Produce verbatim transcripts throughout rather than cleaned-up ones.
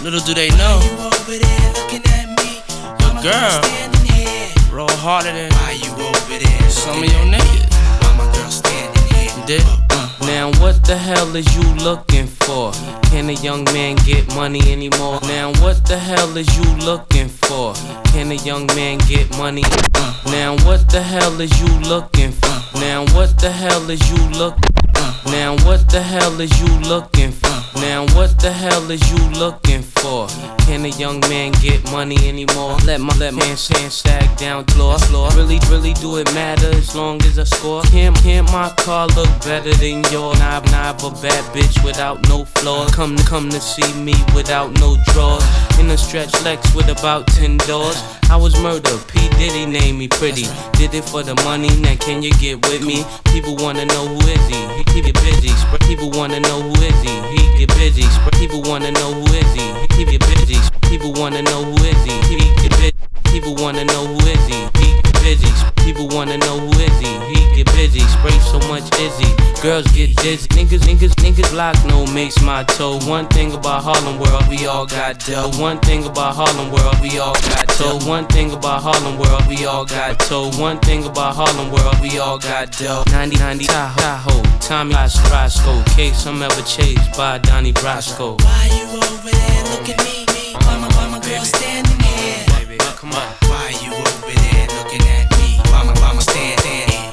Little do they know, you over there looking at me? your Mama girl standing here. roll harder than Why you over there some of looking your at me? niggas. Why my girl standing here? Did? Now what the hell is you looking for? Can a young man get money anymore? Now what the hell is you looking for? Can a young man get money? Now what the hell is you looking for? Now what the hell is you looking? Now what the hell is you looking for? Now what the hell is you looking for? Can a young man get money anymore? Let my let my hands hand sag down floor floor. Really really do it matter as long as I score? Can't can't my car look better than yours? Nah, nah, a bad bitch without no flaws. Come to come to see me without no drawers. In a stretch Lex with about ten doors. I was murdered, P. Diddy named me pretty. Did it for the money, now can you get with me? People wanna know who is he, he keep it busy. People wanna know who is he, he get busy. People wanna know who is he, he keep it busy. People wanna know who is he, he get busy. People wanna know who is he, he get busy. People wanna know who is he, he get busy. Spray so much Izzy, girls get dizzy. Niggas, niggas, niggas block no makes my toe. One thing about Harlem World, we all got dough. One thing about Harlem World, we all got dough. One thing about Harlem World, we all got dough. One thing about Harlem World, we all got dough. ninety ninety Tahoe, Tommy Roscoe. Case I'm ever chased by Donnie Brasco. Why you over there looking at me? Why my, why my girl standing here? Baby, come on. Why you over there looking at me? Why my, why my standing here?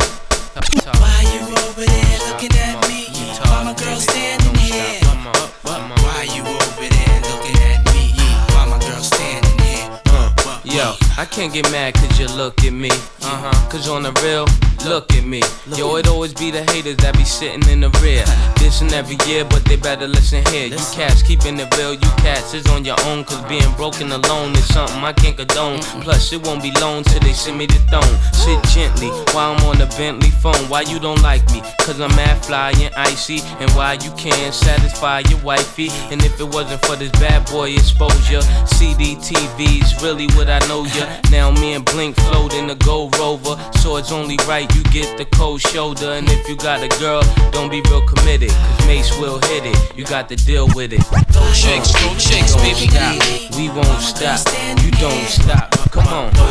Why you over there looking at me? Why my girl standing here? Why you over there looking at me? Why my girl standing here? Yo, I can't get mad cause you look at me. Uh-huh. Cause on the real, look at me. Yo, it always be the haters that be sitting in the rear. Dissing every year, but they better listen here. You cats keeping it real, you cats is on your own. Cause being broken alone is something I can't condone. Plus, it won't be long till they send me the throne. Sit gently while I'm on the Bentley phone. Why you don't like me? Cause I'm mad fly and icy. And why you can't satisfy your wifey. And if it wasn't for this bad boy exposure, C D T V's really what I know ya. Now me and Blink float in the Gold Rover. So it's only right you get the cold shoulder. And if you got a girl, don't be real committed. Cause Mace will hit it, you got to deal with it. Go shakes, go shakes, baby. We won't stop, you don't stop. Come on.